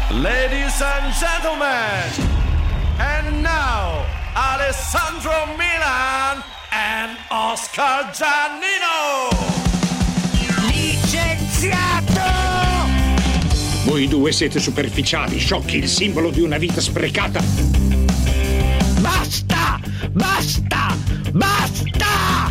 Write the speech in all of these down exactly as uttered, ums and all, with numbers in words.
Ladies and gentlemen, and now Alessandro Milan and Oscar Giannino. Licenziato! Voi due siete superficiali, sciocchi, il simbolo di una vita sprecata. Basta! Basta! Basta!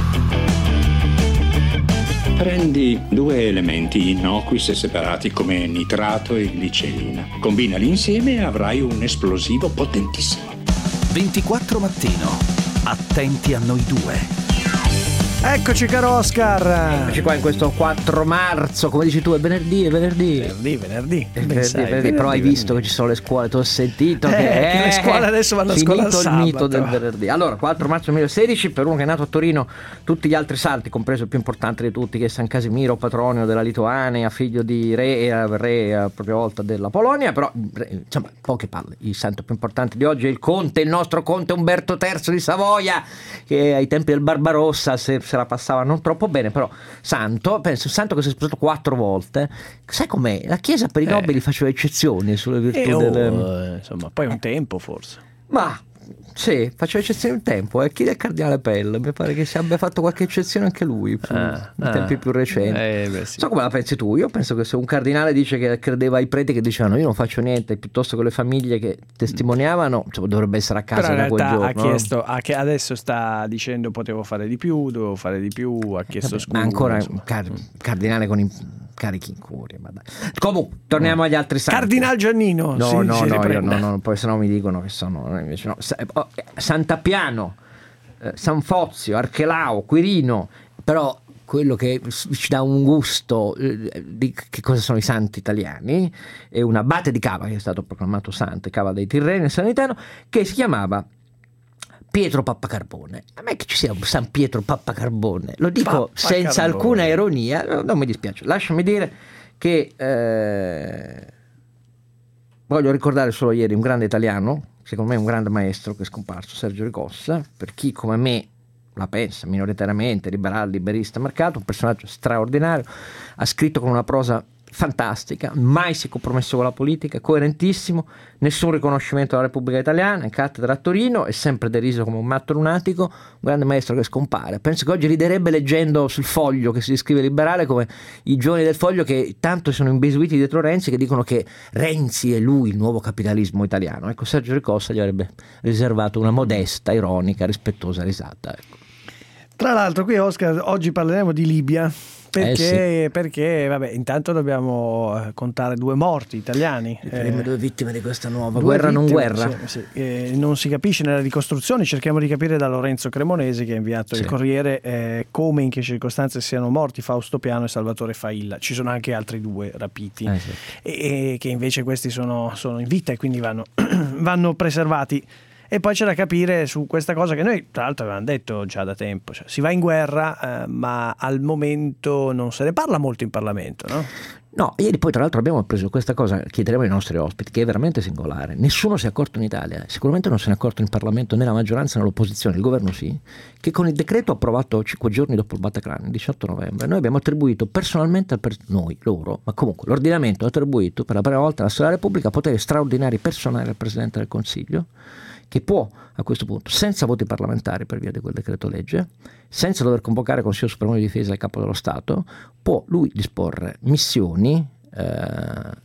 Prendi due elementi innocui se separati come nitrato e glicerina. Combinali insieme e avrai un esplosivo potentissimo. ventiquattro Mattino. Attenti a noi due. Eccoci caro Oscar. Eccoci qua in questo quattro marzo, come dici tu, è venerdì, è venerdì. Venerdì, venerdì. È venerdì, sai, venerdì, però hai visto che ci sono le scuole, tu hai sentito eh, che, che le scuole adesso vanno a scuola finito il il mito sabato. del venerdì. Allora, quattro marzo duemilasedici, per uno che è nato a Torino, tutti gli altri santi, compreso il più importante di tutti, che è San Casimiro, patronio della Lituania, figlio di re e re a propria volta della Polonia, però insomma, poche palle. Il santo più importante di oggi è il conte, il nostro conte Umberto terzo di Savoia, che ai tempi del Barbarossa se, se la passava non troppo bene, però santo, penso, santo che si è sposato quattro volte. Sai com'è? La Chiesa per i nobili eh. faceva eccezioni sulle virtù e oh, delle... insomma, poi un tempo forse. Ma sì, faceva eccezioni un tempo, e eh. chi del cardinale Pell? Mi pare che si abbia fatto qualche eccezione anche lui ah, in ah, tempi più recenti. Eh, beh, sì. So come la pensi tu? Io penso che se un cardinale dice che credeva ai preti che dicevano io non faccio niente, piuttosto che le famiglie che testimoniavano, cioè, dovrebbe essere a casa da quel giorno. Ha chiesto, ha che adesso sta dicendo potevo fare di più, dovevo fare di più, ha chiesto Vabbè, scusa. Ma ancora un car- cardinale con in- carichi in curia. Ma dai. Comunque, torniamo no. agli altri santi. Cardinal Giannino. No, sì, no, no, io no, no, poi sennò mi dicono che sono invece no. Sant'Appiano, eh, San Fozio, Archelao, Quirino, però quello che ci dà un gusto eh, di che cosa sono i santi italiani è un abate di Cava che è stato proclamato santo, Cava dei Tirreni nel Salernitano, che si chiamava Pietro Pappacarbone. A me che ci sia un San Pietro Pappacarbone, lo dico senza alcuna ironia, no, non mi dispiace. Lasciami dire che eh, voglio ricordare solo ieri un grande italiano, secondo me un grande maestro che è scomparso, Sergio Ricossa, per chi come me la pensa minoritariamente, liberale, liberista, marcato, un personaggio straordinario, ha scritto con una prosa fantastica, mai si è compromesso con la politica, coerentissimo, nessun riconoscimento alla Repubblica Italiana, in cattedra a Torino, è sempre deriso come un matto lunatico, un grande maestro che scompare. Penso che oggi riderebbe leggendo sul Foglio, che si descrive liberale, come i giovani del Foglio che tanto sono imbesuiti dietro Renzi, che dicono che Renzi è lui il nuovo capitalismo italiano. Ecco, Sergio Ricossa gli avrebbe riservato una modesta, ironica, rispettosa risata. Ecco. Tra l'altro qui Oscar oggi parleremo di Libia. Perché, eh sì. perché vabbè, intanto dobbiamo contare due morti italiani, le prime eh, due vittime di questa nuova vittime, guerra non guerra sì, sì. Eh, non si capisce nella ricostruzione, cerchiamo di capire da Lorenzo Cremonesi che ha inviato sì. il Corriere eh, come, in che circostanze siano morti Fausto Piano e Salvatore Failla. Ci sono anche altri due rapiti eh sì. e, e che invece questi sono, sono in vita e quindi vanno, vanno preservati. E poi c'è da capire su questa cosa che noi tra l'altro avevamo detto già da tempo, cioè, si va in guerra eh, ma al momento non se ne parla molto in Parlamento, no? No, ieri poi tra l'altro abbiamo preso questa cosa, chiederemo ai nostri ospiti, che è veramente singolare. Nessuno si è accorto in Italia, sicuramente non se ne è accorto in Parlamento né la maggioranza né l'opposizione, il governo sì, che con il decreto approvato cinque giorni dopo il Bataclan, il diciotto novembre, noi abbiamo attribuito personalmente, per noi, loro, ma comunque l'ordinamento ha attribuito per la prima volta nella storia della Repubblica poteri straordinari personali al Presidente del Consiglio, che può a questo punto, senza voti parlamentari per via di quel decreto legge, senza dover convocare Consiglio Supremo di Difesa e il Capo dello Stato, può lui disporre missioni, eh,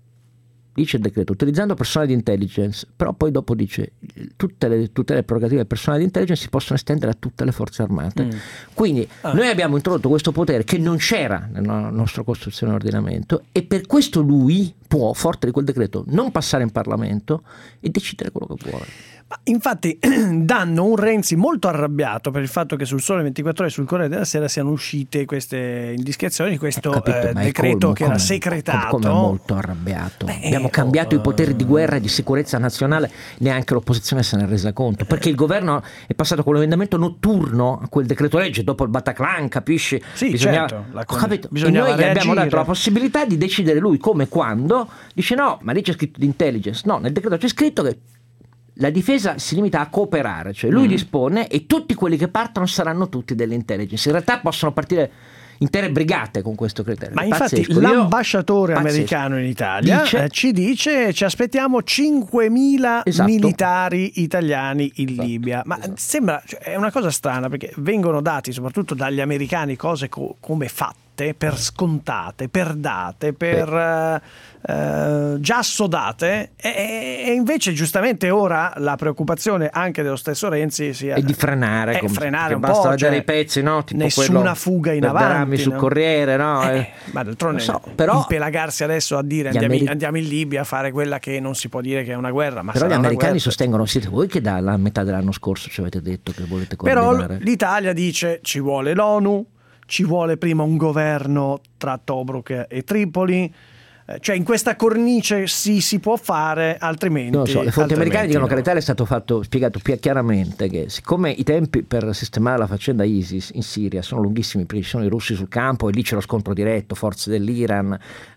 dice il decreto, utilizzando personale di intelligence, però poi dopo dice tutte le, tutte le prerogative del personale di intelligence si possono estendere a tutte le forze armate. Mm. Quindi ah. noi abbiamo introdotto questo potere che non c'era nella nostra Costituzione e ordinamento, e per questo lui può, forte di quel decreto, non passare in Parlamento e decidere quello che vuole. Ma infatti danno un Renzi molto arrabbiato per il fatto che sul Sole ventiquattro Ore e sul Corriere della Sera siano uscite queste indiscrezioni, questo eh, capito, eh, decreto colmo, che come, era secretato. Come molto arrabbiato. Beh, abbiamo oh, cambiato uh, i poteri di guerra e di sicurezza nazionale, neanche l'opposizione se ne è resa conto, perché il governo è passato con l'emendamento notturno a quel decreto legge dopo il Bataclan, capisci? Sì, bisognava, certo, la con... capito? E noi gli abbiamo dato la possibilità di decidere lui come e quando. Dice no, ma lì c'è scritto di intelligence. No, nel decreto c'è scritto che la difesa si limita a cooperare, cioè lui mm. dispone e tutti quelli che partono saranno tutti dell'intelligence. In realtà possono partire intere brigate con questo criterio. Ma È infatti pazzesco. l'ambasciatore Io- americano in Italia Dice- eh, ci dice ci aspettiamo cinquemila Esatto. militari italiani in Esatto, Libia. Ma esatto. sembra, cioè, è una cosa strana perché vengono dati soprattutto dagli americani cose co- come fatte, per scontate, per date, per eh, eh, già sodate e, e invece giustamente ora la preoccupazione anche dello stesso Renzi sia E di frenare, eh, come- frenare un perché basta po', vedere cioè, i pezzi, no? Tipo nessuna quello fuga in per avanti, drammi sul no? Corriere, no? Eh, Eh, ma d'altronde lo so, però impelagarsi adesso a dire gli andiamo, ameri- andiamo in Libia a fare quella che non si può dire che è una guerra, ma però gli sarà una americani guerra. sostengono, siete voi che dalla metà dell'anno scorso ci avete detto che volete Però coordinare. l'Italia dice ci vuole l'ONU, ci vuole prima un governo tra Tobruk e Tripoli, eh, cioè in questa cornice si, si può fare, altrimenti Non lo so, le fonti americane altrimenti dicono no. che all'Italia è stato fatto, spiegato più chiaramente che siccome i tempi per sistemare la faccenda ISIS in Siria sono lunghissimi perché ci sono i russi sul campo e lì c'è lo scontro diretto, forze dell'Iran,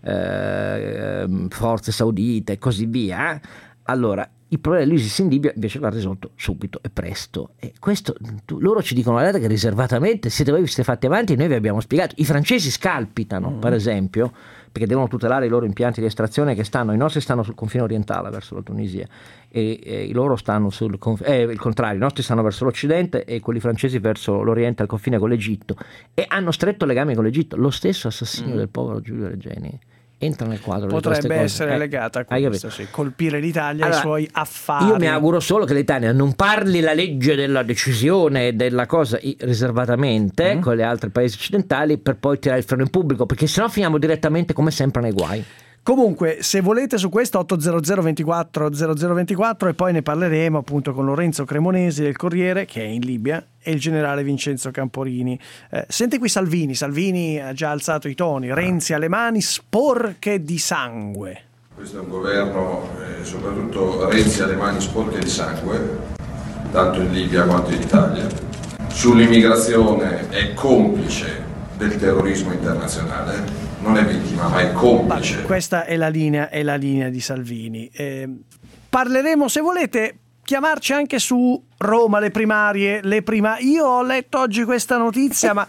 eh, forze saudite e così via, allora il problema dell'ISIS in Libia invece va risolto subito e presto, e questo tu, loro ci dicono guardate che riservatamente siete voi vi siete fatti avanti e noi vi abbiamo spiegato. I francesi scalpitano mm. per esempio perché devono tutelare i loro impianti di estrazione che stanno, i nostri stanno sul confine orientale verso la Tunisia e, e i loro stanno sul conf- eh, il contrario, i nostri stanno verso l'occidente e quelli francesi verso l'oriente al confine con l'Egitto e hanno stretto legame con l'Egitto. Lo stesso assassinio mm. del povero Giulio Regeni entra nel quadro di queste potrebbe cose. essere Eh, legata a hai questo, sì. Colpire l'Italia Allora, e i suoi affari. Io mi auguro solo che l'Italia non parli la legge della decisione della cosa i- riservatamente Mm. con gli altri paesi occidentali per poi tirare il freno in pubblico, perché sennò finiamo direttamente come sempre nei guai. Comunque, se volete su questo otto zero zero ventiquattro zero zero ventiquattro e poi ne parleremo appunto con Lorenzo Cremonesi del Corriere che è in Libia e il generale Vincenzo Camporini. Eh, sente qui Salvini, Salvini ha già alzato i toni, Renzi alle mani sporche di sangue. Questo è un governo, eh, soprattutto Renzi ha le mani sporche di sangue, tanto in Libia quanto in Italia. Sull'immigrazione è complice del terrorismo internazionale, non è vittima ma è complice. Vabbè, questa è la linea, è la linea di Salvini. Eh, parleremo, se volete, chiamarci anche su Roma, le primarie, le prima. Io ho letto oggi questa notizia, ma...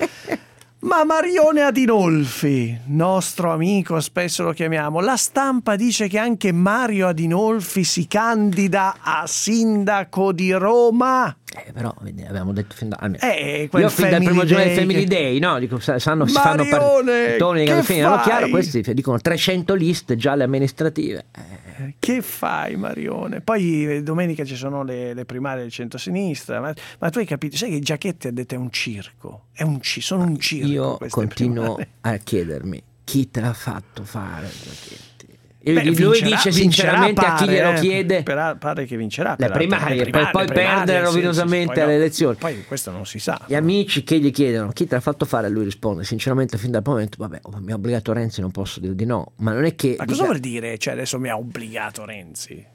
Ma Marione Adinolfi, nostro amico, spesso lo chiamiamo, la stampa dice che anche Mario Adinolfi si candida a sindaco di Roma. Eh, però vedi, abbiamo detto fin da almeno. Eh, quel Io fin dal Family primo giorno del Day Family che- Day, no? Dico, sa- sanno, si fanno Marione, toni che che finivano fai? chiaro, questi dicono trecento liste già le amministrative. Eh, Che fai, Marione? Poi eh, domenica ci sono le, le primarie del centro-sinistra, ma, ma tu hai capito, sai che Giachetti ha detto è un circo, è un ci- sono un circo. io queste continuo primarie. a chiedermi chi te l'ha fatto fare Giachetti? E Beh, lui vincerà- dice vincerà, sinceramente a chi pare, glielo eh. chiede Pera- pare che vincerà le peraltro. primarie, Le per poi le primarie, perdere sì, rovinosamente sì, sì, poi alle no. elezioni. Poi questo non si sa. Gli amici che gli chiedono chi te l'ha fatto fare, lui risponde sinceramente fin dal momento vabbè, mi ha obbligato Renzi, non posso dire di no, ma non è che Ma cosa dica- vuol dire? Cioè adesso mi ha obbligato Renzi.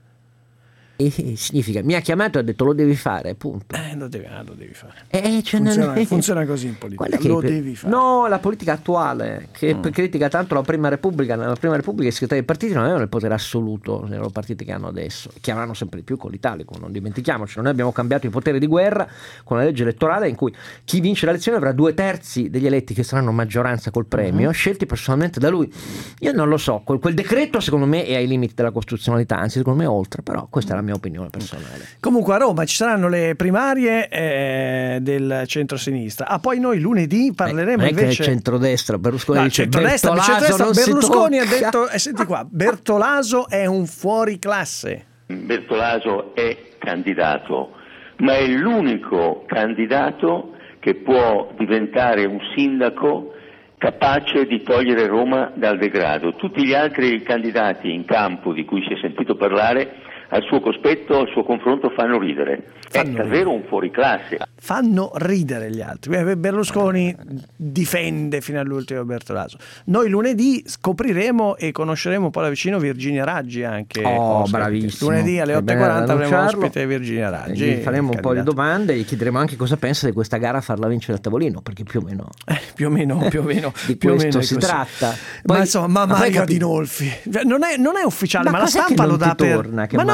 eh, significa mi ha chiamato e ha detto lo devi fare, punto. Eh, lo devi, ah, lo devi fare. Eh, cioè, non Funziona, è- funziona così in politica. Guarda che Lo per- devi fare. No, la politica attuale che Mm. critica tanto la Prima Repubblica. Nella Prima Repubblica i segretari dei partiti non avevano il potere assoluto nei loro partiti che hanno adesso, che avranno sempre di più con l'Italicum, non dimentichiamoci. Noi abbiamo cambiato i poteri di guerra con la legge elettorale in cui chi vince le elezioni avrà due terzi degli eletti che saranno maggioranza col premio, Mm. scelti personalmente da lui. Io non lo so, quel, quel decreto secondo me è ai limiti della costituzionalità, anzi secondo me è oltre, però questa è la mia opinione personale. Comunque a Roma ci saranno le primarie eh, del centro-sinistra. Ah, poi noi lunedì parleremo non è che invece... il centrodestra Berlusconi No, dice centrodestra, Bertolaso centrodestra, non si Berlusconi ha tocca. detto, eh, senti qua, Bertolaso è un fuoriclasse. Bertolaso è candidato, ma è l'unico candidato che può diventare un sindaco capace di togliere Roma dal degrado. Tutti gli altri candidati in campo di cui si è sentito parlare al suo cospetto, al suo confronto fanno ridere. Fanno è davvero un fuoriclasse. Fanno ridere gli altri. Eh, Berlusconi difende fino all'ultimo Bertolaso. Noi lunedì scopriremo e conosceremo un po' da vicino Virginia Raggi anche. Oh, ospite. bravissimo. Lunedì alle È otto e bene quaranta avremo annunciarlo. ospite Virginia Raggi. Gli faremo un po' di candidato. domande e gli chiederemo anche cosa pensa di questa gara a farla vincere a tavolino, perché più o meno Eh, più o meno, più o meno di più o questo meno è si così. tratta. Ma Poi- insomma, ma ma poi Mario capi- Adinolfi non è, non è ufficiale, Ma ma, la cos'è che stampa non lo dà ti per torna, che ma no,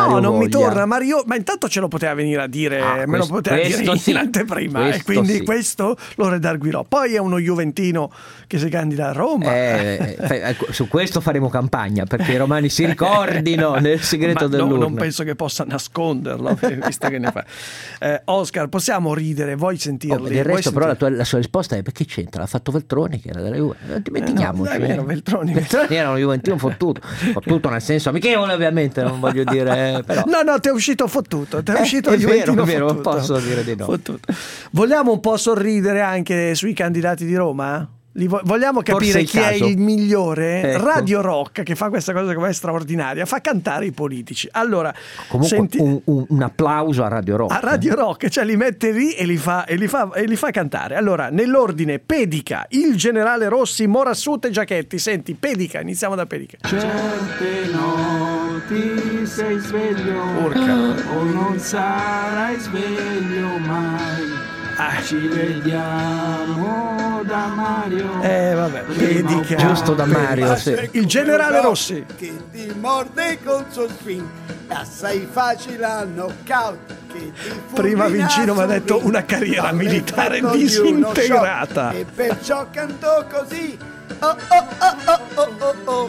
Mario No, non voglia. mi torna Mario, ma intanto ce lo poteva venire a dire, Ah, me lo questo- poteva dire questo sì. in anteprima, e Questo quindi sì. questo lo redarguirò. Poi è uno juventino che si candida a Roma. Eh, eh, ecco, su questo faremo campagna perché i romani si ricordino nel segreto Ma no, dell'urna. non penso che possa nasconderlo, visto che ne fa. Eh, Oscar, possiamo ridere? Vuoi sentirli? Oh, del Vuoi resto però la, sentirli? tua, la sua risposta è perché c'entra? L'ha fatto Veltroni che era della Juve, non dimentichiamoci. Eh no, è vero, eh. Veltroni. Veltroni era un juventino fottuto, fottuto nel senso amichevole ovviamente, non voglio dire, eh, però No, no, ti è uscito fottuto, ti è Eh, uscito è Juventino vero, è vero, fottuto. posso dire di no. Fottuto. Vogliamo un po' sorridere anche sui candidati di Roma? Li vo- vogliamo capire Forse è il chi caso. è il migliore? Ecco. Radio Rock, che fa questa cosa che è straordinaria, fa cantare i politici. Allora, comunque senti, un, un- un applauso a Radio Rock. a Radio Rock, cioè li mette lì e li fa, e li fa, e li fa cantare. Allora, nell'ordine: Pedica, il generale Rossi, Morassut e Giachetti. Senti, Pedica, iniziamo da Pedica. Certe notti sei sveglio Urca. o non sarai sveglio mai. Ah. Ci vediamo da Mario. Eh, vabbè, Pedica. Giusto da Mario, sì. Il generale Rossi. Che ti morde col suo swing, assai facile a knockout. Che ti Prima fulmina Vincino mi ha detto subito una carriera militare dall'effetto di uno disintegrata. shock. E perciò canto così. Oh oh oh oh oh oh oh.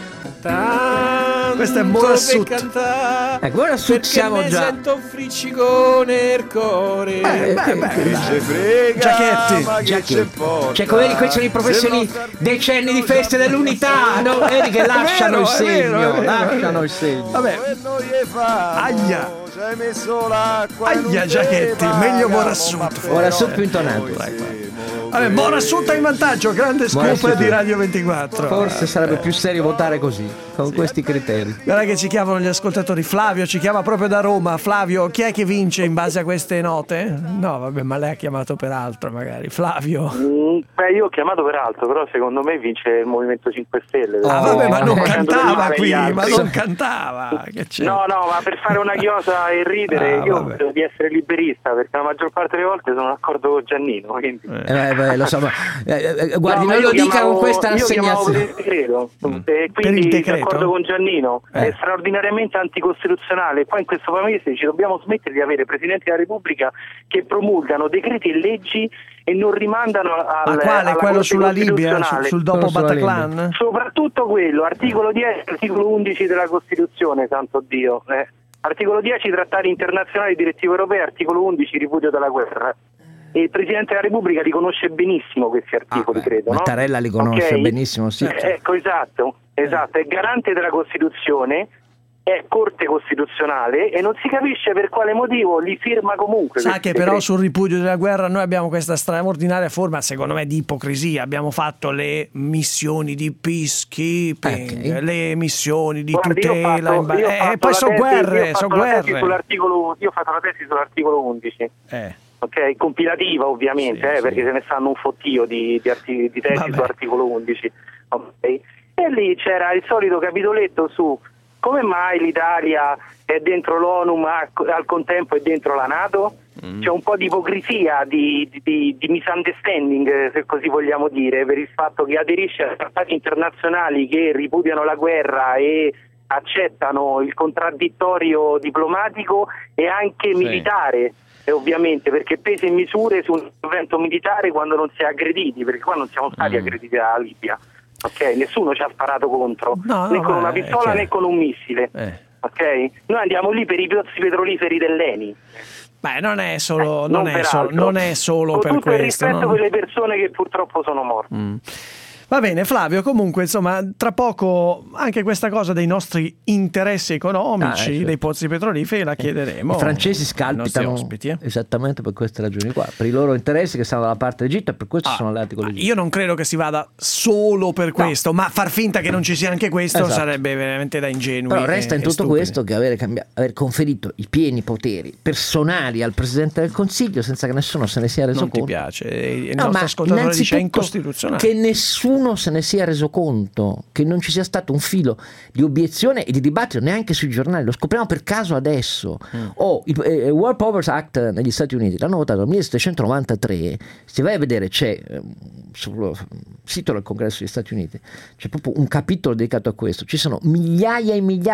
Questo è Morassut. Ecco, ora su siamo già. Sento friccicone il cuore. Beh, beh, beh, Ci frega, Giachetti. ma che Giachetti. ci importa? Cioè, come vedi, questi sono i professioni decenni di feste dell'unità, no? Vedi che lasciano vero, il è vero, è segno, vero, è lasciano vero. il segno. Vabbè, E noi e famo, Aia. ci hai messo l'acqua in Aia, un Giachetti, tema, meglio camo, Morassut, ma forse. Morassut però più intonato. siamo vabbè, Morassut in vantaggio, grande scoop Morassut. di Radio ventiquattro. Forse sarebbe più serio votare così, con questi criteri. Guarda che ci chiamano gli ascoltatori. Flavio ci chiama proprio da Roma. Flavio, chi è che vince in base a queste note? No, vabbè, ma lei ha chiamato per altro magari. Flavio. Mm, beh, io ho chiamato per altro, però secondo me vince il Movimento cinque Stelle. Ah, Oh, vabbè, ma non eh, cantava qui, ma altri. non cantava. Che c'è? No, no, ma per fare una chiosa e ridere, Ah, io vabbè. credo di essere liberista, perché la maggior parte delle volte sono d'accordo con Giannino. Quindi. Eh, beh, lo so, ma, eh, eh, guardi, No, ma non io lo dica chiamavo- con questa io chiamavo per rassegnazione. il decreto, e Per il quindi decreto? d'accordo con Giannino, Eh. è straordinariamente anticostituzionale. Qua in questo paese ci dobbiamo smettere di avere Presidenti della Repubblica che promulgano decreti e leggi e non rimandano al, Ma quale? alla Quello Corte sulla Libia? Costituzionale. Sul, sul dopo Quello sulla Bataclan? Soprattutto quello, articolo dieci, articolo undici della Costituzione, santo Dio. Eh. Articolo dieci, trattati internazionali, direttive europee, articolo undici, ripudio della guerra. E il Presidente della Repubblica riconosce benissimo questi articoli, Ah, beh, credo. no? Mattarella li conosce Ok? benissimo, sì. Eh, ecco, esatto, esatto, è garante della Costituzione, è Corte Costituzionale e non si capisce per quale motivo li firma comunque. Sa questi che però decreti. sul ripudio della guerra noi abbiamo questa straordinaria forma, secondo me, di ipocrisia. Abbiamo fatto le missioni di peacekeeping, Ok. le missioni di Guardi, io ho tutela, fatto- in ba- io ho eh, fatto e poi la sono tesi- io ho guerre, fatto sono la tesi guerre. sull'articolo- Io ho fatto la tesi sull'articolo undici. Eh. Ok, compilativa ovviamente, Sì, eh, sì. perché se ne stanno un fottio di, di, arti- di tesi Vabbè. sull'articolo undici. Ok. E lì c'era il solito capitoletto su come mai l'Italia è dentro l'ONU ma al contempo è dentro la NATO. C'è un po' di ipocrisia, di, di, di misunderstanding, se così vogliamo dire, per il fatto che aderisce a trattati internazionali che ripudiano la guerra e accettano il contraddittorio diplomatico e anche militare. E ovviamente perché pesi e misure su un intervento militare quando non si è aggrediti, perché qua non siamo stati aggrediti dalla Libia, ok? Nessuno ci ha sparato contro, No, né no, con ma una è pistola chiaro. né con un missile, Eh. ok? Noi andiamo lì per i pozzi petroliferi dell'Eni. Beh, non è solo, Eh, non è per solo, altro. non è solo con per tutto il questo. rispetto no? per le persone che purtroppo sono morte. Mm. Va bene, Flavio, comunque insomma tra poco anche questa cosa dei nostri interessi economici, Ah, eh, sì. dei pozzi petroliferi la chiederemo. I francesi ai nostri scalpitano ospiti, eh. esattamente per queste ragioni qua, per i loro interessi che stanno dalla parte d'Egitto e per questo sono alleati con l'Egitto. Io non credo che si vada solo per questo, ma far finta che non ci sia anche questo Esatto. sarebbe veramente da ingenui. Però resta e- in e tutto stupidi. questo che aver, cambia- aver conferito i pieni poteri personali al Presidente del Consiglio senza che nessuno se ne sia reso Non ti conto. piace, e il No, nostro ma ascoltatore dice è innanzitutto incostituzionale. che nessuno se ne sia reso conto, che non ci sia stato un filo di obiezione e di dibattito neanche sui giornali, lo scopriamo per caso adesso. Mm. Oh, il eh, War Powers Act negli Stati Uniti l'hanno votato nel millesettecentonovantatré, se vai a vedere c'è eh, sul sito del Congresso degli Stati Uniti c'è proprio un capitolo dedicato a questo, ci sono migliaia e migliaia,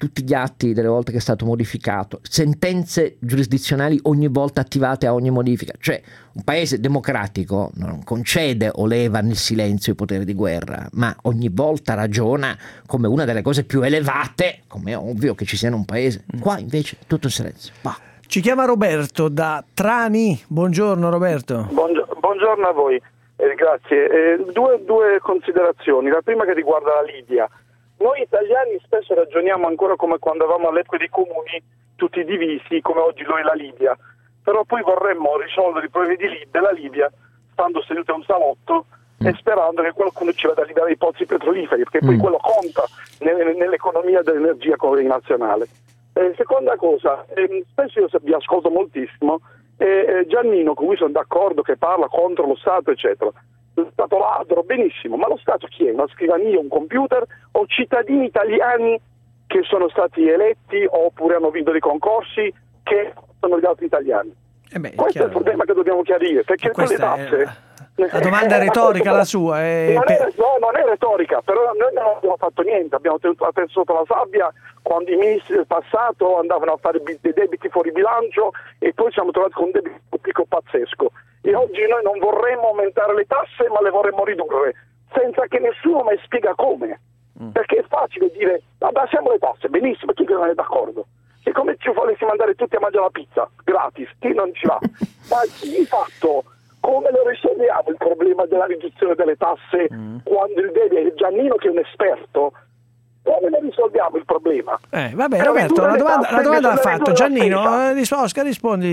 tutti gli atti delle volte che è stato modificato, sentenze giurisdizionali ogni volta attivate a ogni modifica. Cioè un paese democratico non concede o leva nel silenzio i poteri di guerra, ma ogni volta ragiona come una delle cose più elevate, come è ovvio che ci sia in un paese. Qua invece tutto il silenzio. Bah. Ci chiama Roberto da Trani. Buongiorno Roberto. Buongiorno, buongiorno a voi, eh, grazie. Eh, due, due considerazioni. La prima che riguarda la Libia. Noi italiani spesso ragioniamo ancora come quando avevamo all'epoca dei comuni tutti divisi, come oggi lo è la Libia. Però poi vorremmo risolvere i problemi di Lib- della Libia stando seduti a un salotto mm. e sperando che qualcuno ci vada a liberare i pozzi petroliferi, perché poi mm. quello conta nel, nell'economia dell'energia nazionale. Eh, seconda cosa, eh, spesso io vi ascolto moltissimo, eh, eh, Giannino, con cui sono d'accordo, che parla contro lo Stato, eccetera. Lo Stato ladro, benissimo, ma lo Stato chi è? Una scrivania, un computer o cittadini italiani che sono stati eletti oppure hanno vinto dei concorsi che sono gli altri italiani? Eh beh, Questo chiaro. è il problema che dobbiamo chiarire, perché quelle tasse... È... La domanda è retorica la sua. È... Non, è, no, non è retorica, però noi non abbiamo fatto niente, abbiamo tenuto la testa sotto la sabbia quando i ministri del passato andavano a fare dei debiti fuori bilancio e poi siamo trovati con un debito pubblico pazzesco. E oggi noi non vorremmo aumentare le tasse, ma le vorremmo ridurre, senza che nessuno mai spiega come. Mm. Perché è facile dire, abbassiamo le tasse, benissimo, tu che non è d'accordo. È come se ci volessi mandare tutti a mangiare la pizza, gratis, chi non ci va. Ma di fatto... come lo risolviamo il problema della riduzione delle tasse mm. quando il deve Giannino che è un esperto? Come lo risolviamo il problema? Eh, vabbè, Roberto, la domanda, la domanda l'ha fatto Giannino. Eh, Oscar,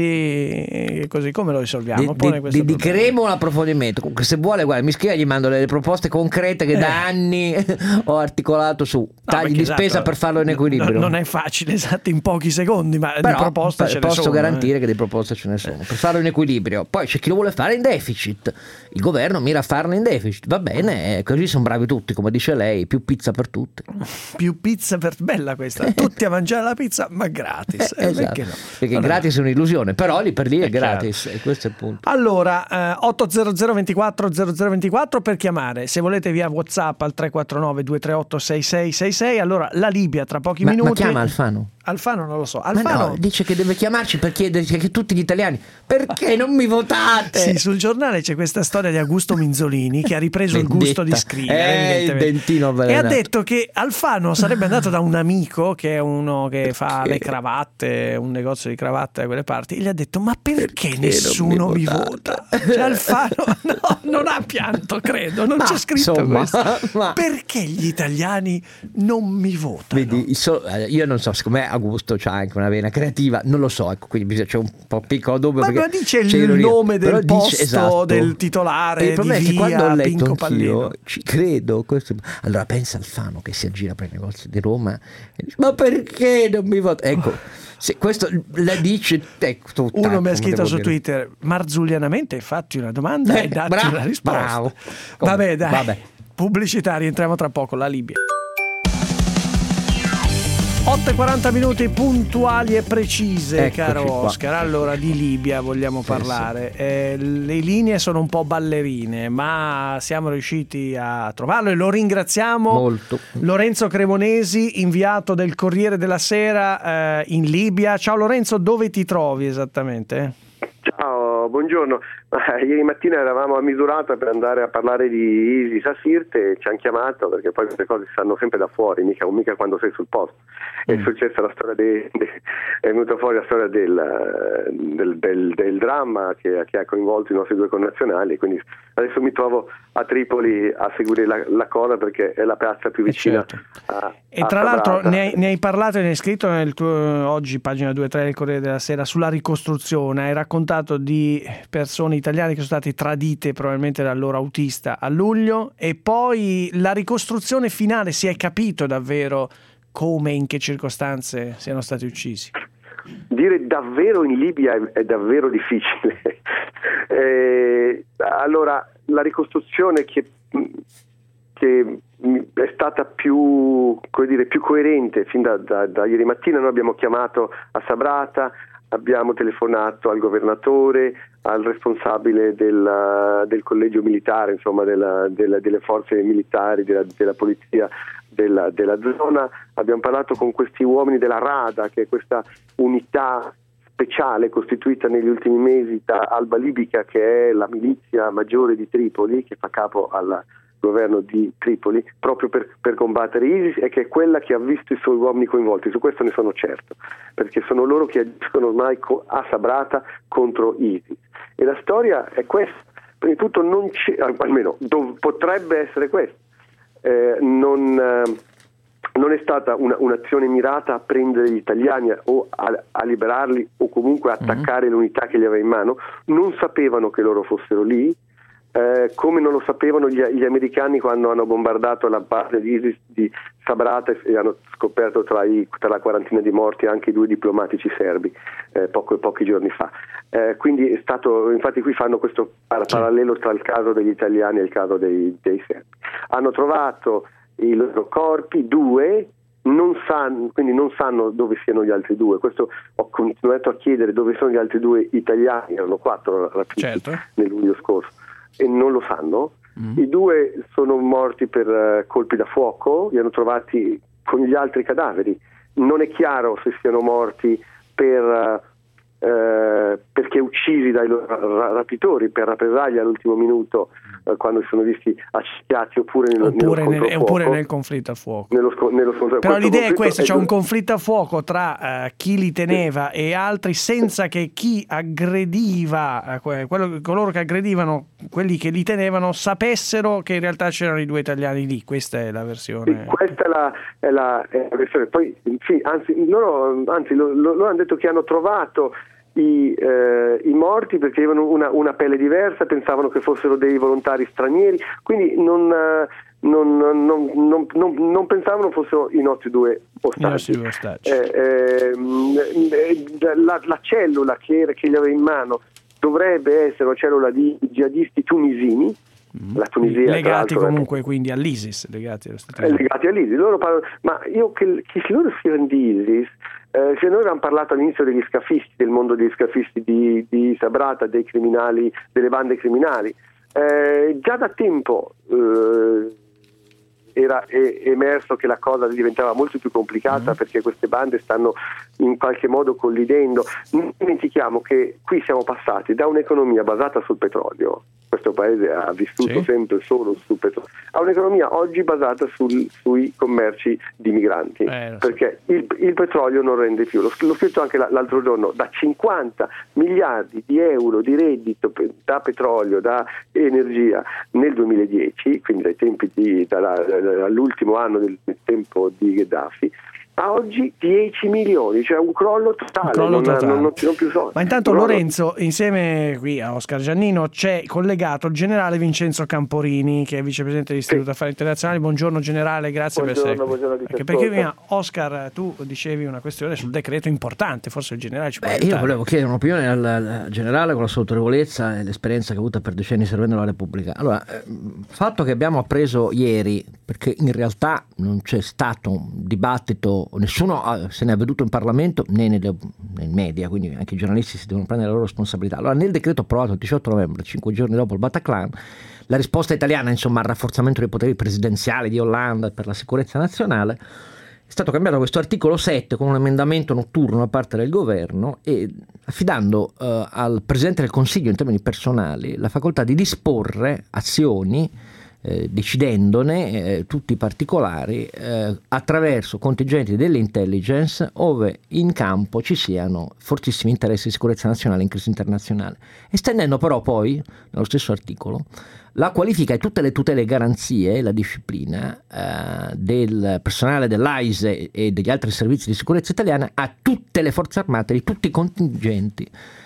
rispondi così, come lo risolviamo? Di, di, dedicheremo un approfondimento. Comunque, se vuole, guarda, mi scriva, gli mando le proposte concrete che eh. da anni ho articolato su tagli no, di esatto, spesa per farlo in equilibrio. No, non è facile, esatto, in pochi secondi, ma però, di proposte ce ne posso sono. garantire eh. che di proposte ce ne sono. Per farlo in equilibrio. Poi c'è chi lo vuole fare in deficit. Il governo mira a farlo in deficit. Va bene, eh, così sono bravi tutti, come dice lei, più pizza per tutti. Più pizza per bella questa, tutti a mangiare la pizza ma gratis, eh, esatto. Perché, no? Perché allora, gratis è un'illusione, però lì per lì è, è gratis e questo è il punto. Allora eh, ottocento ventiquattro zero zero ventiquattro per chiamare, se volete via WhatsApp al tre quattro nove due tre otto sei sei sei sei. Allora la Libia tra pochi ma, minuti. Ma chiama Alfano? Alfano non lo so. Alfano ma no, dice che deve chiamarci per chiederci che tutti gli italiani perché non mi votate? Sì, sul giornale c'è questa storia di Augusto Minzolini che ha ripreso il gusto di scrivere, eh, il dentino e ha detto che Alfano sarebbe andato da un amico che è uno che perché? fa le cravatte, un negozio di cravatte da quelle parti, e gli ha detto ma perché, perché nessuno mi, mi vota? Cioè Alfano no, non ha pianto, credo, non ma, c'è scritto insomma, questo. Ma... perché gli italiani non mi votano? Vedi, so, io non so, secondo me Augusto c'ha anche una vena creativa, non lo so, ecco, quindi c'è un po' piccolo dubbio. Ma, ma dice il ironia. nome del Però posto, dice, esatto. del titolare, il problema di è che via, quando ho letto Pinco anch'io, Pallino. ci credo. Questo... Allora pensa Alfano che si aggira per i negozi di Roma e dice, ma perché non mi vota? Ecco, se questo la dice, ecco, tutta, uno mi ha scritto su dire. Twitter, marzullianamente fatti una domanda eh, e datti bra- una risposta. Bravo. Vabbè, dai. Vabbè. Pubblicità, rientriamo tra poco, la Libia. otto e quaranta minuti puntuali e precise. Eccoci caro qua. Oscar. Allora di Libia vogliamo parlare. Sì. Eh, le linee sono un po' ballerine, ma siamo riusciti a trovarlo e lo ringraziamo molto. Lorenzo Cremonesi, inviato del Corriere della Sera eh, in Libia. Ciao Lorenzo, dove ti trovi esattamente? Ciao, buongiorno. Eh, ieri mattina eravamo a Misurata per andare a parlare di ISIS a Sirte e ci hanno chiamato perché poi queste cose si fanno sempre da fuori, mica, mica quando sei sul posto. Mm. È successa la storia de, de, è venuta fuori la storia del, del, del, del dramma che, che ha coinvolto i nostri due connazionali, quindi adesso mi trovo a Tripoli a seguire la, la cosa perché è la piazza più vicina. Certo. a, e a tra Sabrata. l'altro ne hai, ne hai parlato e ne hai scritto nel tuo, oggi pagina due e tre del Corriere della Sera sulla ricostruzione, hai raccontato di persone italiane che sono state tradite probabilmente dal loro autista a luglio, e poi la ricostruzione finale, si è capito davvero come e in che circostanze siano stati uccisi? Dire davvero in Libia è, è davvero difficile. eh, allora la ricostruzione che, che è stata più, come dire, più coerente fin da, da, da ieri mattina, noi abbiamo chiamato a Sabrata, abbiamo telefonato al governatore, al responsabile del, del collegio militare, insomma della, della, delle forze militari, della, della polizia della, della zona, abbiamo parlato con questi uomini della Rada, che è questa unità speciale costituita negli ultimi mesi da Alba Libica, che è la milizia maggiore di Tripoli, che fa capo al governo di Tripoli, proprio per, per combattere ISIS, e che è quella che ha visto i suoi uomini coinvolti. Su questo ne sono certo, perché sono loro che agiscono ormai co- a Sabrata contro ISIS. E la storia è questa, prima di tutto non c'è, almeno dov- potrebbe essere questa, eh, non, eh, non è stata una, un'azione mirata a prendere gli italiani o a, a liberarli o comunque a attaccare mm-hmm. l'unità che gli aveva in mano. Non sapevano che loro fossero lì, eh, come non lo sapevano gli, gli americani quando hanno bombardato la base di ISIS di Sabrata e hanno scoperto tra, i, tra la quarantina di morti anche i due diplomatici serbi eh, poco, pochi giorni fa. Eh, quindi è stato, infatti qui fanno questo par- parallelo tra il caso degli italiani e il caso dei, dei serbi. Hanno trovato i loro corpi, due, non sanno, quindi non sanno dove siano gli altri due. Questo ho continuato a chiedere dove sono gli altri due italiani, erano quattro rapiti certo. nel luglio scorso, e non lo sanno. Mm. I due sono morti per uh, colpi da fuoco, li hanno trovati con gli altri cadaveri. Non è chiaro se siano morti per... Uh, Eh, perché uccisi dai loro ra- rapitori per rappresaglia all'ultimo minuto eh, quando si sono visti acciacchiati, oppure, nel, oppure, nello nel, oppure nel conflitto a fuoco. Nello sco- nello scontro- Però l'idea è questa, è c'è due... un conflitto a fuoco tra uh, chi li teneva sì. e altri, senza che chi aggrediva uh, quello, coloro che aggredivano quelli che li tenevano sapessero che in realtà c'erano i due italiani lì. Questa è la versione. Sì, questa è la, è la, è la versione. Poi sì, anzi loro, anzi lo, lo, loro hanno detto che hanno trovato I, eh, i morti perché avevano una, una pelle diversa, pensavano che fossero dei volontari stranieri, quindi non, eh, non, non, non, non, non pensavano fossero i nostri due ostaggi. I nostri due ostaggi. Eh, eh, la, la cellula che, che gli aveva in mano dovrebbe essere una cellula di jihadisti tunisini, mm. la Tunisia, legati comunque è... quindi all'ISIS, legati, eh, legati all'ISIS. Loro parlano, ma io che, che se loro siano di ISIS, Eh, se noi abbiamo parlato all'inizio degli scafisti, del mondo degli scafisti di, di Sabrata, dei criminali, delle bande criminali, eh, già da tempo eh, era è, emerso che la cosa diventava molto più complicata mm. perché queste bande stanno in qualche modo collidendo. Non dimentichiamo che qui siamo passati da un'economia basata sul petrolio, questo paese ha vissuto sì. sempre solo sul petrolio, a un'economia oggi basata sul, sui commerci di migranti, eh, perché il, il petrolio non rende più. L'ho, l'ho scritto anche l'altro giorno, da cinquanta miliardi di euro di reddito da petrolio, da energia nel duemiladieci, quindi dai tempi di, dalla, dall'ultimo anno del tempo di Gheddafi, a oggi dieci milioni, cioè un crollo totale, un crollo non, totale. Non, non, non più soldi. Ma intanto Lorenzo, insieme qui a Oscar Giannino, c'è collegato il generale Vincenzo Camporini, che è vicepresidente dell'Istituto sì. Affari Internazionali. Buongiorno generale, grazie buongiorno, per essere buongiorno, perché, perché prima, Oscar, tu dicevi una questione sul decreto importante, forse il generale ci può Beh, aiutare. Io volevo chiedere un'opinione al, al generale con la sua autorevolezza e l'esperienza che ha avuto per decenni servendo la Repubblica. Allora, eh, fatto che abbiamo appreso ieri, perché in realtà non c'è stato un dibattito, nessuno se ne è veduto in Parlamento né nelle, nei media, quindi anche i giornalisti si devono prendere la loro responsabilità. Allora, nel decreto approvato il diciotto novembre, cinque giorni dopo il Bataclan, la risposta italiana, insomma, al rafforzamento dei poteri presidenziali di Hollande per la sicurezza nazionale, è stato cambiato questo articolo sette con un emendamento notturno da parte del governo e affidando eh, al Presidente del Consiglio in termini personali la facoltà di disporre azioni Eh, decidendone eh, tutti i particolari eh, attraverso contingenti dell'intelligence ove in campo ci siano fortissimi interessi di sicurezza nazionale in crisi internazionale, estendendo però poi nello stesso articolo la qualifica e tutte le tutele e garanzie e la disciplina eh, del personale dell'A I S E e degli altri servizi di sicurezza italiana a tutte le forze armate di tutti i contingenti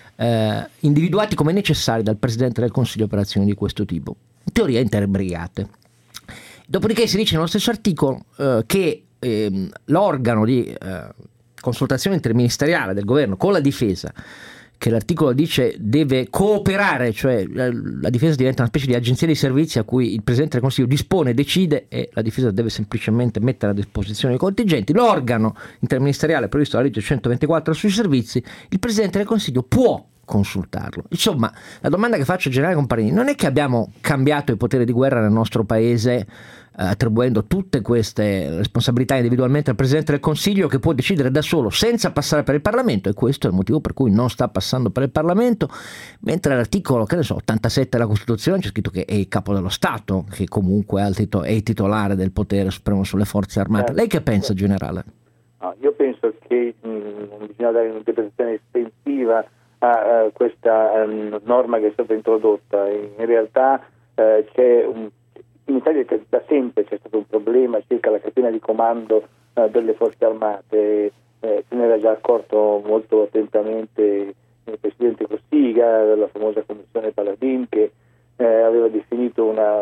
eh, individuati come necessari dal Presidente del Consiglio per azioni di questo tipo, in teoria interbrigate. Dopodiché si dice nello stesso articolo eh, che eh, l'organo di eh, consultazione interministeriale del governo con la difesa che l'articolo dice deve cooperare, cioè la, la difesa diventa una specie di agenzia di servizi a cui il Presidente del Consiglio dispone, decide e la difesa deve semplicemente mettere a disposizione i contingenti. L'organo interministeriale previsto dalla legge centoventiquattro sui servizi, il Presidente del Consiglio può consultarlo. Insomma, la domanda che faccio al generale Comparini non è che abbiamo cambiato i poteri di guerra nel nostro paese eh, attribuendo tutte queste responsabilità individualmente al Presidente del Consiglio, che può decidere da solo senza passare per il Parlamento, e questo è il motivo per cui non sta passando per il Parlamento, mentre l'articolo, che ne so, ottantasette della Costituzione c'è scritto che è il capo dello Stato che comunque è il, tito- è il titolare del potere supremo sulle forze armate. Lei che pensa, generale? No, io penso che mh, non bisogna dare un'interpretazione estensiva a uh, questa um, norma che è stata introdotta. In realtà uh, c'è un, in Italia da sempre c'è stato un problema circa la catena di comando uh, delle forze armate, eh, se ne era già accorto molto attentamente il Presidente Cossiga della famosa commissione Paladin, che eh, aveva definito una,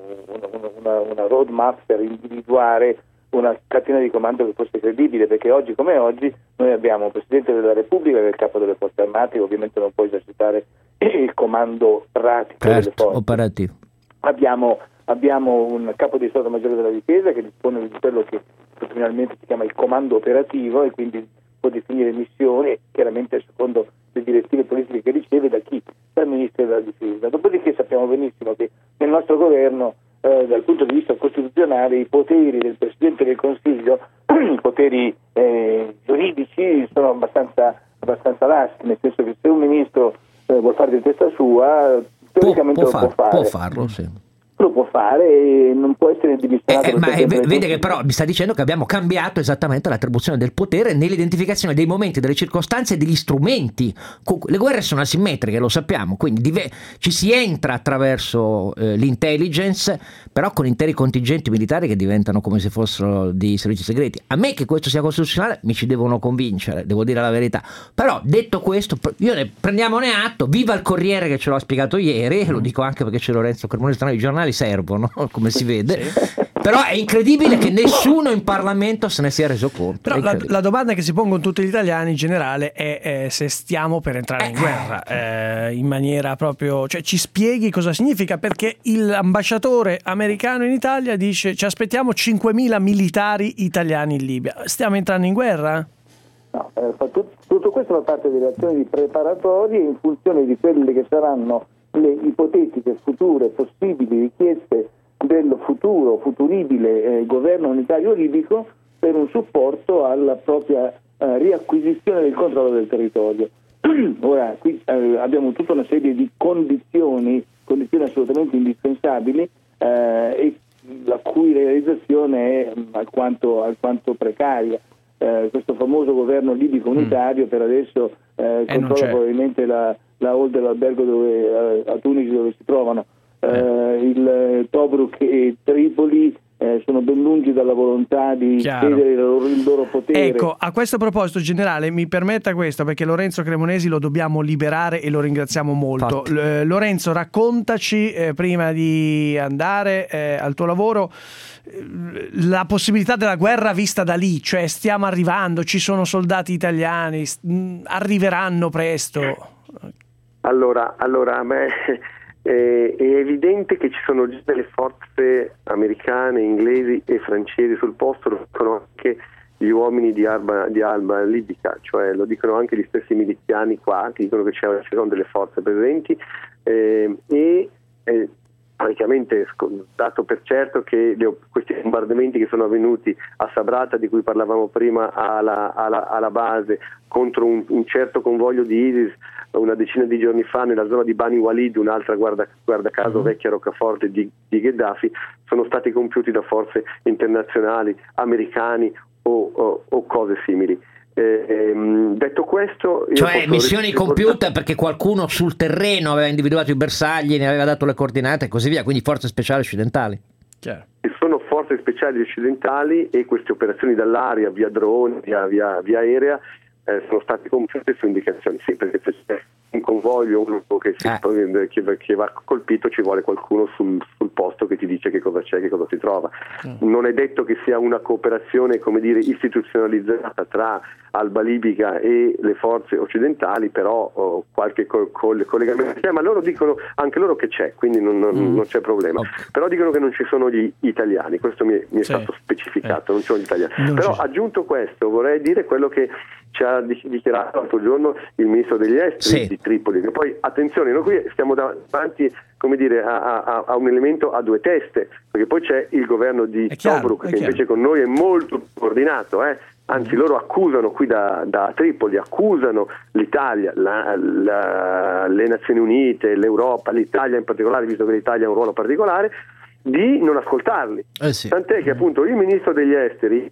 una, una, una roadmap per individuare una catena di comando che fosse credibile, perché oggi come oggi noi abbiamo un Presidente della Repubblica che è il capo delle forze armate, che ovviamente non può esercitare il comando pratico certo, delle forze. Operativo. Abbiamo, abbiamo un capo di Stato Maggiore della Difesa che dispone di quello che finalmente si chiama il comando operativo, e quindi può definire missioni, chiaramente secondo le direttive politiche che riceve da chi? Dal Ministro della Difesa. Dopodiché sappiamo benissimo che nel nostro governo, Eh, dal punto di vista costituzionale, i poteri del Presidente del Consiglio, i poteri eh, giuridici, sono abbastanza, abbastanza laschi, nel senso che se un ministro eh, vuol fare di testa sua, teoricamente può, lo può, può far, fare. può farlo, sì. Lo può fare e non può essere dimissionato. Eh, eh, ma eh, vede che però mi sta dicendo che abbiamo cambiato esattamente l'attribuzione del potere nell'identificazione dei momenti, delle circostanze e degli strumenti. Le guerre sono asimmetriche, lo sappiamo, quindi dive- ci si entra attraverso eh, l'intelligence, però con interi contingenti militari che diventano come se fossero di servizi segreti. A me che questo sia costituzionale mi ci devono convincere, devo dire la verità. Però detto questo, io ne prendiamone atto, viva il Corriere che ce l'ha spiegato ieri, e lo dico anche perché c'è Lorenzo Cremonesi, i giornali servono, come si vede, sì. Però è incredibile che nessuno in Parlamento se ne sia reso conto. Però la, la domanda che si pongono tutti gli italiani in generale è eh, se stiamo per entrare in guerra, eh, in maniera proprio, cioè ci spieghi cosa significa, perché l'ambasciatore americano in Italia dice ci aspettiamo cinquemila militari italiani in Libia. Stiamo entrando in guerra? No, eh, tutto, tutto questo fa parte delle azioni preparatorie in funzione di quelle che saranno le ipotetiche future possibili richieste del futuro, futuribile eh, governo unitario libico per un supporto alla propria eh, riacquisizione del controllo del territorio. Ora, qui eh, abbiamo tutta una serie di condizioni, condizioni assolutamente indispensabili eh, e la cui realizzazione è alquanto, alquanto precaria. Eh, questo famoso governo libico unitario mm. per adesso eh, controlla probabilmente la la hall dell'albergo dove, a Tunisi dove si trovano. Eh, il Tobruk e Tripoli eh, sono ben lungi dalla volontà di Chiaro. cedere il loro, il loro potere. Ecco, a questo proposito, generale, mi permetta questo, perché Lorenzo Cremonesi lo dobbiamo liberare e lo ringraziamo molto. L- Lorenzo, raccontaci eh, prima di andare eh, al tuo lavoro la possibilità della guerra vista da lì, cioè stiamo arrivando, ci sono soldati italiani, st- arriveranno presto. Allora, allora a me eh, è evidente che ci sono già delle forze americane, inglesi e francesi sul posto, lo dicono anche gli uomini di Alba, di Alba libica, cioè lo dicono anche gli stessi miliziani qua, che dicono che ci sono delle forze presenti eh, e eh, praticamente dato per certo che le, questi bombardamenti che sono avvenuti a Sabrata, di cui parlavamo prima, alla, alla, alla base contro un, un certo convoglio di ISIS una decina di giorni fa nella zona di Bani Walid, un'altra guarda, guarda caso vecchia roccaforte di, di Gheddafi, sono stati compiuti da forze internazionali, americani o, o, o cose simili. Eh, ehm, detto questo, io cioè posso missioni ricordare... compiute perché qualcuno sul terreno aveva individuato i bersagli, ne aveva dato le coordinate e così via, quindi forze speciali occidentali. Chiaro. Sono forze speciali occidentali e queste operazioni dall'aria, via droni, via, via, via aerea, eh, sono state compiute su indicazioni, sì, perché c'è un convoglio, uno che, si, Eh. che, che va colpito, ci vuole qualcuno sul, sul posto che ti dice che cosa c'è, che cosa si trova. Non è detto che sia una cooperazione, come dire, istituzionalizzata tra Alba Libica e le forze occidentali, però oh, qualche co- co- collegamento c'è, ma loro dicono anche loro che c'è, quindi non, non, Mm. non c'è problema. Ok. Però dicono che non ci sono gli italiani, questo mi, mi è Sì. stato specificato, Eh. non ci sono gli italiani. Non Però ci- aggiunto questo, vorrei dire quello che ci ha di- dichiarato l'altro giorno il ministro degli esteri Sì. di Tripoli, che poi attenzione, noi qui stiamo davanti, come dire, a, a- a un elemento a due teste, perché poi c'è il governo di È chiaro, Tobruk è che chiaro. invece con noi è molto coordinato, eh. Anzi, loro accusano qui da, da Tripoli, accusano l'Italia, la- la- le Nazioni Unite, l'Europa, l'Italia in particolare, visto che l'Italia ha un ruolo particolare, di non ascoltarli. Eh sì. Tant'è che appunto il ministro degli esteri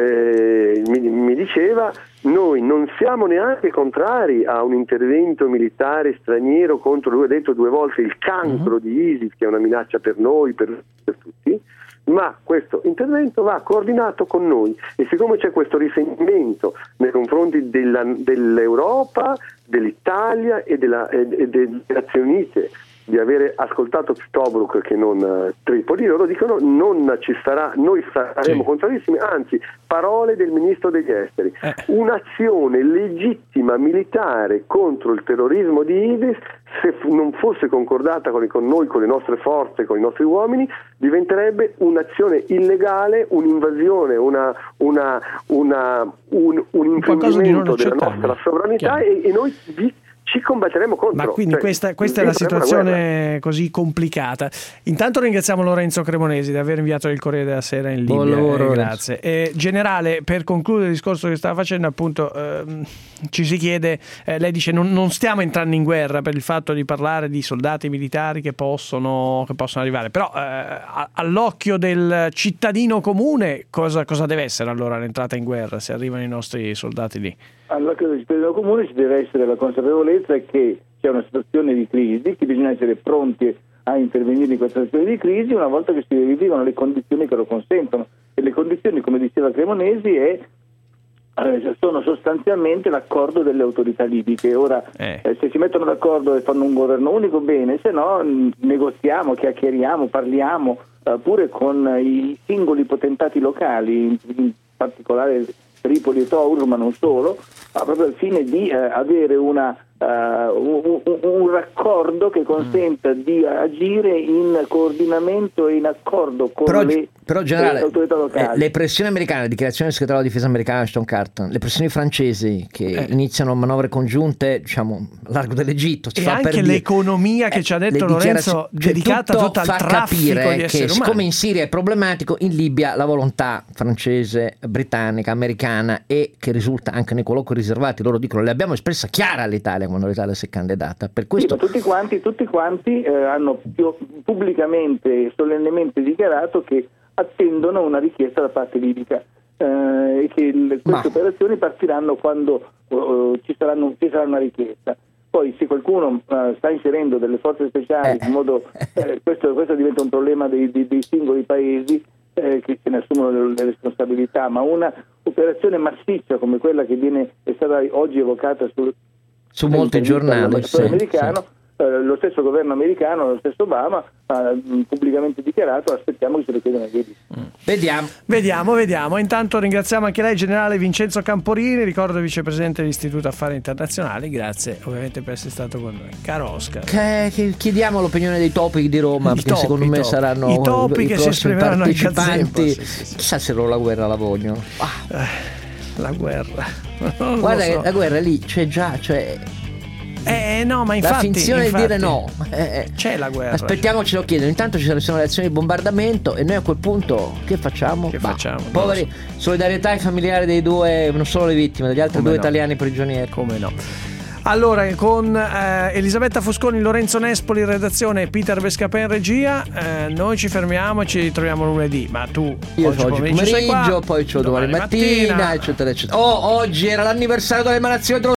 eh, mi, mi diceva: noi non siamo neanche contrari a un intervento militare straniero contro, lui ha detto due volte, il cancro di ISIS, che è una minaccia per noi, per, per tutti, ma questo intervento va coordinato con noi, e siccome c'è questo risentimento nei confronti della, dell'Europa, dell'Italia e, della, e, e delle Nazioni Unite di avere ascoltato Tobruk che non uh, Tripoli, loro dicono non ci sarà, noi saremo Sì. contrarissimi, anzi, parole del ministro degli esteri, Eh. un'azione legittima militare contro il terrorismo di ISIS, se f- non fosse concordata con, con noi, con le nostre forze, con i nostri uomini, diventerebbe un'azione illegale, un'invasione, una, una, una, un, un qualcosa di non infringimento della accettabile. nostra sovranità, Chiaro. e, e noi vi, ci combatteremo contro. Ma quindi Cioè, questa, questa è la faremo una guerra. situazione così complicata. Intanto ringraziamo Lorenzo Cremonesi di aver inviato il Corriere della Sera in Libia. Buon lavoro, Eh, Lorenzo. grazie. Eh, generale, per concludere il discorso che stava facendo, appunto, ehm, ci si chiede, eh, lei dice non, non stiamo entrando in guerra per il fatto di parlare di soldati militari che possono, che possono arrivare, però eh, a- all'occhio del cittadino comune cosa, cosa deve essere allora l'entrata in guerra se arrivano i nostri soldati lì? All'occhio del cittadino comune ci deve essere la consapevolezza che c'è una situazione di crisi, che bisogna essere pronti a intervenire in questa situazione di crisi una volta che si rivivano le condizioni che lo consentono, e le condizioni, come diceva Cremonesi, è, eh, sono sostanzialmente l'accordo delle autorità libiche. Ora Eh. eh, se si mettono d'accordo e fanno un governo unico, bene, se no mh, negoziamo, chiacchieriamo, parliamo eh, pure con i singoli potentati locali, in, in particolare Tripoli e Tobruk, ma non solo, ma proprio al fine di eh, avere una, uh, un, un, un raccordo che consenta mm. di agire in coordinamento e in accordo con Però, le, però generale, le autorità eh, locali. le pressioni americane, la dichiarazione del segretario della difesa americana Ashton Carter, le pressioni francesi che Eh. iniziano manovre congiunte, diciamo, a largo dell'Egitto, ci E fa per anche dire- l'economia che ci ha detto le Lorenzo, dichiarazioni- cioè, dedicata tutto tutta al fa traffico capire di esseri che umani. siccome in Siria è problematico, in Libia la volontà francese, britannica, americana, e che risulta anche nei colloqui riservati, loro dicono, l'abbiamo espressa chiara all'Italia quando l'Italia si è candidata, per Sì, questo ma tutti quanti, tutti quanti eh, hanno più, pubblicamente e solennemente dichiarato che attendono una richiesta da parte libica eh, e che il, queste Ma- operazioni partiranno quando uh, ci, saranno, ci sarà una richiesta. Poi se qualcuno uh, sta inserendo delle forze speciali Eh. in modo eh, questo, questo diventa un problema dei, dei, dei singoli paesi eh, che se ne assumono le, le responsabilità, ma una operazione massiccia come quella che viene è stata oggi evocata sul su molti giornali, l'ambasciatore sì, americano, eh, lo stesso governo americano, lo stesso Obama ha mh, pubblicamente dichiarato: aspettiamo che se lo chiedano ai libici. vediamo. Vediamo, vediamo. Intanto ringraziamo anche lei, generale Vincenzo Camporini, ricordo vicepresidente dell'Istituto Affari Internazionali. Grazie ovviamente per essere stato con noi. Caro Oscar. Che, che chiediamo l'opinione dei topi di Roma, I perché topi, secondo i me topi. saranno I topi i che si prossimi esprimeranno al partecipanti. gazebo, sì, sì, sì. Chissà se loro la guerra la vogliono. Ah, La guerra. Non guarda lo so. che la guerra lì c'è già, cioè Eh no, ma infatti la finzione infatti, di dire no. Eh, c'è la guerra. aspettiamoci, lo chiedono. Intanto ci sono le azioni di bombardamento e noi a quel punto che facciamo? Che Bah, facciamo? Non poveri, solidarietà ai familiari dei due, non solo le vittime, degli altri Come due no. italiani prigionieri. Come no. Allora, con eh, Elisabetta Fosconi, Lorenzo Nespoli in redazione e Peter Vescapè in regia, eh, noi ci fermiamo e ci ritroviamo lunedì. Ma tu Io oggi c'ho oggi pomeriggio sei qua, pomeriggio, poi c'ho domani mattina, eccetera, eccetera. Oh, oggi era l'anniversario dell'emanazione dello